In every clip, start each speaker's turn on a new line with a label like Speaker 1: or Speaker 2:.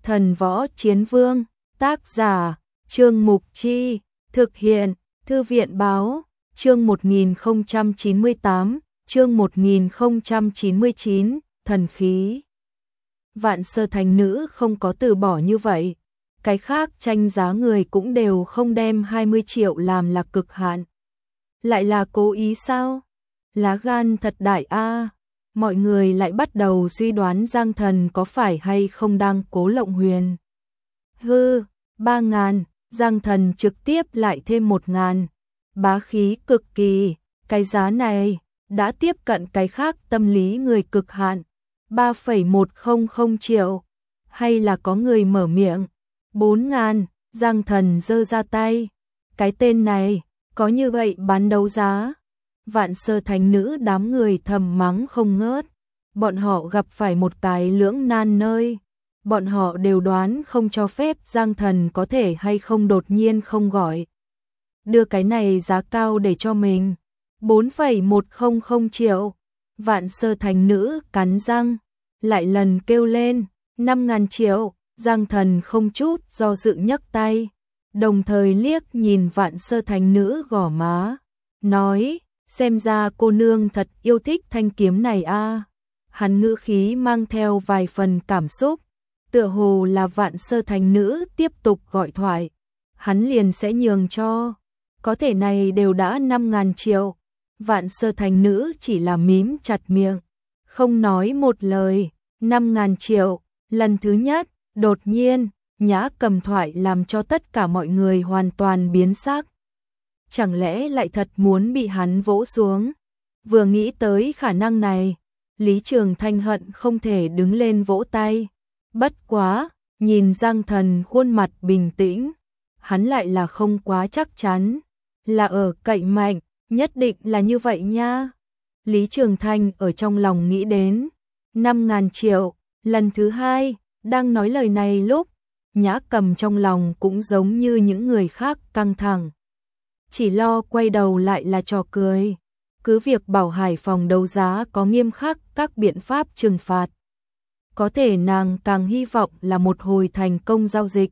Speaker 1: Thần Võ Chiến Vương, tác giả, Trương Mục Chi, thực hiện, Thư viện Báo, chương 1098, chương 1099, thần khí. Vạn Sơ Thánh Nữ không có từ bỏ như vậy, cái khác tranh giá người cũng đều không đem 20 triệu làm là cực hạn. Lại là cố ý sao? Lá gan thật đại a. Mọi người lại bắt đầu suy đoán Giang Thần có phải hay không đang cố lộng huyền. 3.000, Giang Thần trực tiếp lại thêm 1.000, bá khí cực kỳ, cái giá này đã tiếp cận cái khác tâm lý người cực hạn, 3,100 triệu, hay là có người mở miệng, 4.000, Giang Thần giơ ra tay, cái tên này, có như vậy bán đấu giá. Vạn Sơ Thánh Nữ đám người thầm mắng không ngớt, bọn họ gặp phải một cái lưỡng nan nơi, bọn họ đều đoán không cho phép Giang Thần có thể hay không đột nhiên không gọi. Đưa cái này giá cao để cho mình, 4,100 triệu, Vạn Sơ Thánh Nữ cắn răng, lại lần kêu lên, 5.000 triệu, Giang Thần không chút do dự nhấc tay, đồng thời liếc nhìn Vạn Sơ Thánh Nữ gò má, nói, xem ra cô nương thật yêu thích thanh kiếm này a. Hắn ngữ khí mang theo vài phần cảm xúc, tựa hồ là Vạn Sơ Thánh Nữ tiếp tục gọi thoại, hắn liền sẽ nhường cho, có thể này đều đã 5.000 triệu, Vạn Sơ Thánh Nữ chỉ là mím chặt miệng, không nói một lời, 5.000 triệu, lần thứ nhất, đột nhiên, Nhã Cầm thoại làm cho tất cả mọi người hoàn toàn biến sắc. Chẳng lẽ lại thật muốn bị hắn vỗ xuống? Vừa nghĩ tới khả năng này, Lý Trường Thanh hận không thể đứng lên vỗ tay. Bất quá, nhìn Giang Thần khuôn mặt bình tĩnh, hắn lại là không quá chắc chắn, là ở cậy mạnh, nhất định là như vậy nha. Lý Trường Thanh ở trong lòng nghĩ đến, 5.000 triệu, lần thứ hai, đang nói lời này lúc, Nhã Cầm trong lòng cũng giống như những người khác căng thẳng. Chỉ lo quay đầu lại là trò cười, cứ việc bảo Hải phòng đấu giá có nghiêm khắc các biện pháp trừng phạt. Có thể nàng càng hy vọng là một hồi thành công giao dịch.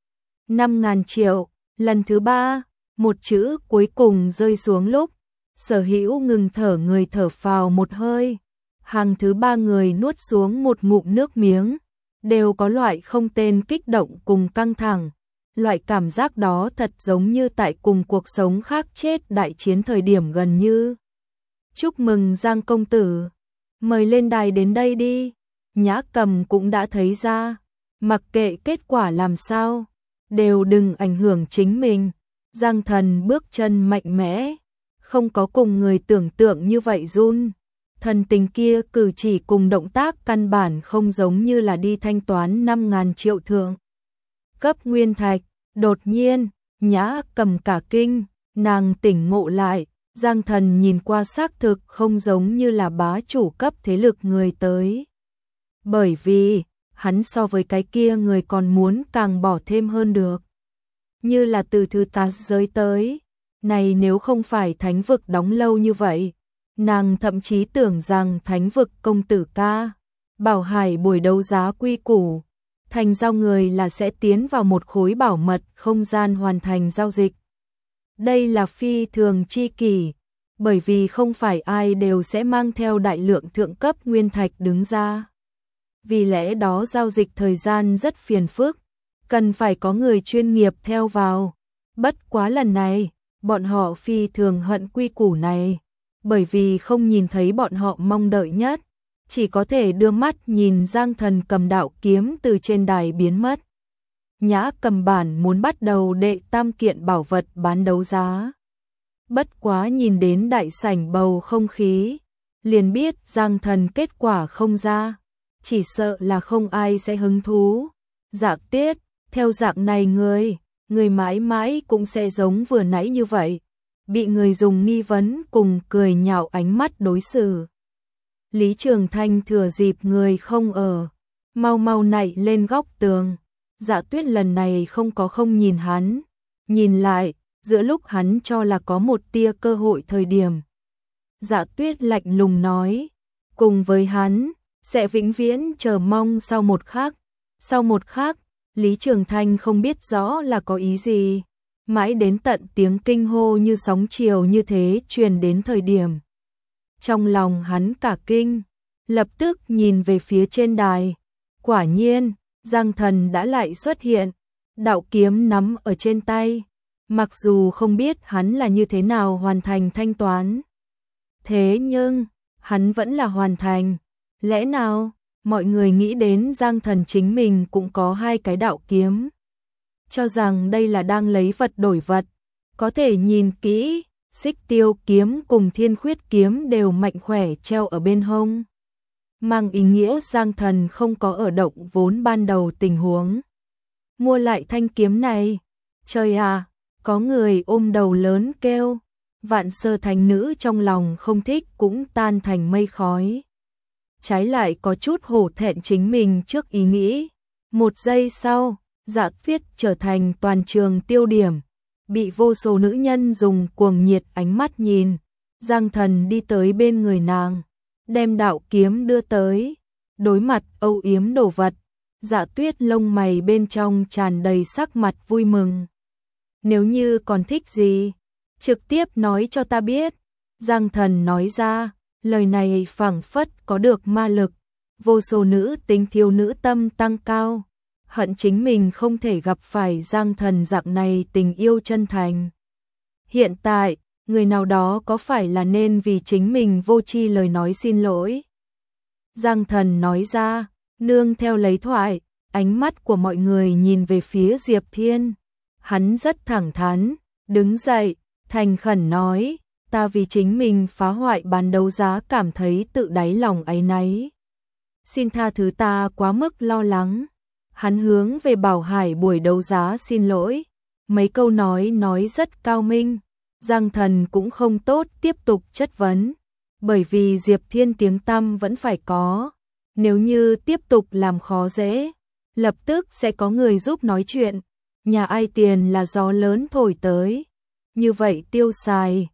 Speaker 1: 5.000 triệu, lần thứ ba, một chữ cuối cùng rơi xuống lúc, Sở Hữu ngừng thở người thở phào một hơi, hàng thứ ba người nuốt xuống một ngụm nước miếng, đều có loại không tên kích động cùng căng thẳng. Loại cảm giác đó thật giống như tại cùng cuộc sống khác chết đại chiến thời điểm gần như. Chúc mừng Giang công tử, mời lên đài đến đây đi. Nhã Cầm cũng đã thấy ra, mặc kệ kết quả làm sao, đều đừng ảnh hưởng chính mình. Giang Thần bước chân mạnh mẽ, không có cùng người tưởng tượng như vậy run. Thần tình kia cử chỉ cùng động tác căn bản không giống như là đi thanh toán 5.000 triệu thượng cấp nguyên thạch. Đột nhiên, Nhã Cầm cả kinh, nàng tỉnh ngộ lại, Giang Thần nhìn qua xác thực không giống như là bá chủ cấp thế lực người tới. Bởi vì, hắn so với cái kia người còn muốn càng bỏ thêm hơn được. Như là từ thứ tá giới tới, này nếu không phải thánh vực đóng lâu như vậy, nàng thậm chí tưởng rằng thánh vực công tử ca, Bảo Hải buổi đấu giá quy củ. Thành giao người là sẽ tiến vào một khối bảo mật không gian hoàn thành giao dịch. Đây là phi thường chi kỷ, bởi vì không phải ai đều sẽ mang theo đại lượng thượng cấp nguyên thạch đứng ra. Vì lẽ đó giao dịch thời gian rất phiền phức, cần phải có người chuyên nghiệp theo vào. Bất quá lần này, bọn họ phi thường hận quy củ này, bởi vì không nhìn thấy bọn họ mong đợi nhất. Chỉ có thể đưa mắt nhìn Giang Thần cầm đạo kiếm từ trên đài biến mất. Nhã Cầm bản muốn bắt đầu đệ tam kiện bảo vật bán đấu giá. Bất quá nhìn đến đại sảnh bầu không khí, liền biết Giang Thần kết quả không ra, chỉ sợ là không ai sẽ hứng thú. Dạ Tiết, theo dạng này người mãi mãi cũng sẽ giống vừa nãy như vậy, bị người dùng nghi vấn cùng cười nhạo ánh mắt đối xử. Lý Trường Thanh thừa dịp người không ở, mau mau nảy lên góc tường. Dạ Tuyết lần này không nhìn hắn, nhìn lại, giữa lúc hắn cho là có một tia cơ hội thời điểm. Dạ Tuyết lạnh lùng nói, cùng với hắn, sẽ vĩnh viễn chờ mong sau một khắc, Lý Trường Thanh không biết rõ là có ý gì. Mãi đến tận tiếng kinh hô như sóng chiều như thế truyền đến thời điểm. Trong lòng hắn cả kinh, lập tức nhìn về phía trên đài. Quả nhiên, Giang Thần đã lại xuất hiện, đạo kiếm nắm ở trên tay. Mặc dù không biết hắn là như thế nào hoàn thành thanh toán. Thế nhưng, hắn vẫn là hoàn thành. Lẽ nào, mọi người nghĩ đến Giang Thần chính mình cũng có 2 cái đạo kiếm. Cho rằng đây là đang lấy vật đổi vật. Có thể nhìn kỹ, Xích Tiêu kiếm cùng Thiên Khuyết kiếm đều mạnh khỏe treo ở bên hông. Mang ý nghĩa Giang Thần không có ở động vốn ban đầu tình huống. Mua lại thanh kiếm này. Trời à, có người ôm đầu lớn kêu. Vạn Sơ Thánh Nữ trong lòng không thích cũng tan thành mây khói. Trái lại có chút hổ thẹn chính mình trước ý nghĩ. Một giây sau, Dạ Tuyết trở thành toàn trường tiêu điểm. Bị vô số nữ nhân dùng cuồng nhiệt ánh mắt nhìn. Giang Thần đi tới bên người nàng, đem đạo kiếm đưa tới. Đối mặt âu yếm đồ vật, Dạ Tuyết lông mày bên trong tràn đầy sắc mặt vui mừng. Nếu như còn thích gì, trực tiếp nói cho ta biết. Giang Thần nói ra, lời này phảng phất có được ma lực. Vô số nữ tính thiếu nữ tâm tăng cao. Hận chính mình không thể gặp phải Giang Thần dạng này tình yêu chân thành. Hiện tại, người nào đó có phải là nên vì chính mình vô tri lời nói xin lỗi? Giang Thần nói ra, nương theo lấy thoại, ánh mắt của mọi người nhìn về phía Diệp Thiên. Hắn rất thẳng thắn, đứng dậy, thành khẩn nói, ta vì chính mình phá hoại bán đấu giá cảm thấy tự đáy lòng áy náy. Xin tha thứ ta quá mức lo lắng. Hắn hướng về Bảo Hải buổi đấu giá xin lỗi. Mấy câu nói rất cao minh. Giang Thần cũng không tốt tiếp tục chất vấn. Bởi vì Diệp Thiên tiếng tăm vẫn phải có. Nếu như tiếp tục làm khó dễ, lập tức sẽ có người giúp nói chuyện. Nhà ai tiền là gió lớn thổi tới. Như vậy tiêu xài.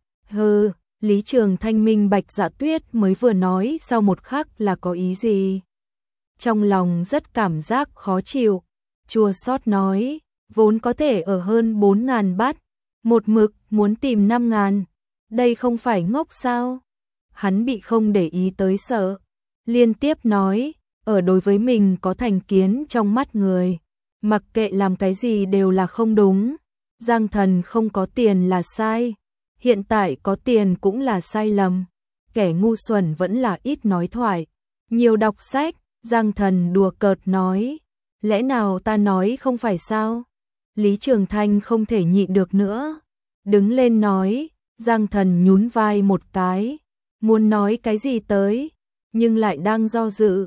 Speaker 1: Lý Trường Thanh minh bạch Dạ Tuyết mới vừa nói sau một khắc là có ý gì. Trong lòng rất cảm giác khó chịu, chua xót nói, vốn có thể ở hơn 4.000 bát, một mực muốn tìm 5.000, đây không phải ngốc sao? Hắn bị không để ý tới sợ, liên tiếp nói, ở đối với mình có thành kiến trong mắt người, mặc kệ làm cái gì đều là không đúng. Giang Thần không có tiền là sai, hiện tại có tiền cũng là sai lầm, kẻ ngu xuẩn vẫn là ít nói thoại, nhiều đọc sách. Giang Thần đùa cợt nói, lẽ nào ta nói không phải sao? Lý Trường Thanh không thể nhịn được nữa, đứng lên nói. Giang Thần nhún vai một cái, muốn nói cái gì tới, nhưng lại đang do dự.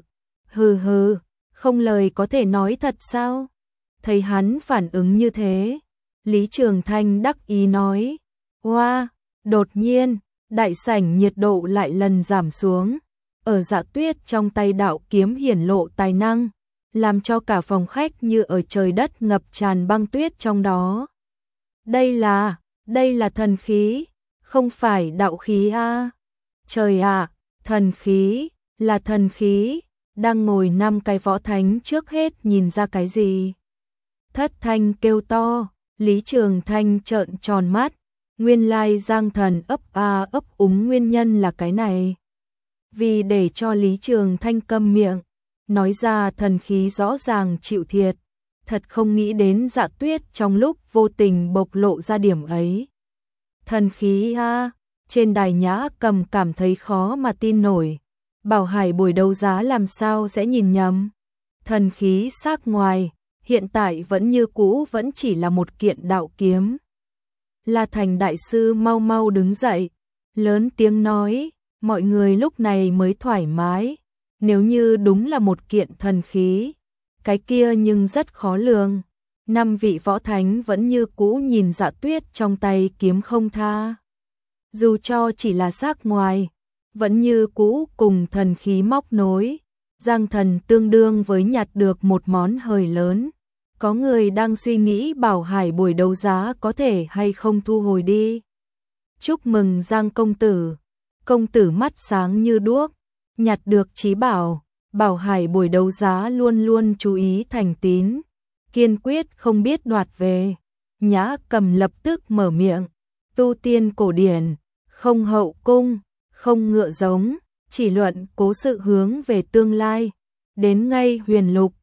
Speaker 1: Không lời có thể nói thật sao? Thấy hắn phản ứng như thế, Lý Trường Thanh đắc ý nói, hoa, đột nhiên, đại sảnh nhiệt độ lại lần giảm xuống. Ở Dạ Tuyết trong tay đạo kiếm hiển lộ tài năng, làm cho cả phòng khách như ở trời đất ngập tràn băng tuyết trong đó. Đây là thần khí, không phải đạo khí a. Trời ạ, thần khí, là thần khí, đang ngồi 5 cái võ thánh trước hết nhìn ra cái gì. Thất thanh kêu to, Lý Trường Thanh trợn tròn mắt, nguyên lai Giang Thần ấp úng nguyên nhân là cái này. Vì để cho Lý Trường Thanh câm miệng, nói ra thần khí rõ ràng chịu thiệt, thật không nghĩ đến Dạ Tuyết trong lúc vô tình bộc lộ ra điểm ấy. Thần khí a, trên đài Nhã Cầm cảm thấy khó mà tin nổi, Bảo Hải buổi đấu giá làm sao sẽ nhìn nhầm. Thần khí sắc ngoài, hiện tại vẫn như cũ vẫn chỉ là một kiện đạo kiếm. La Thành đại sư mau mau đứng dậy, lớn tiếng nói, mọi người lúc này mới thoải mái, nếu như đúng là một kiện thần khí, cái kia nhưng rất khó lường. 5 vị võ thánh vẫn như cũ nhìn Dạ Tuyết trong tay kiếm không tha. Dù cho chỉ là sắc ngoài, vẫn như cũ cùng thần khí móc nối. Giang Thần tương đương với nhặt được một món hời lớn. Có người đang suy nghĩ Bảo Hải buổi đấu giá có thể hay không thu hồi đi. Chúc mừng Giang công tử. Công tử mắt sáng như đuốc, nhặt được chí bảo. Bảo Hải buổi đấu giá luôn luôn chú ý thành tín. kiên quyết không biết đoạt về. Nhã Cầm lập tức mở miệng, tu tiên cổ điển, không hậu cung, không ngựa giống, chỉ luận cố sự hướng về tương lai. Đến ngay huyền lục,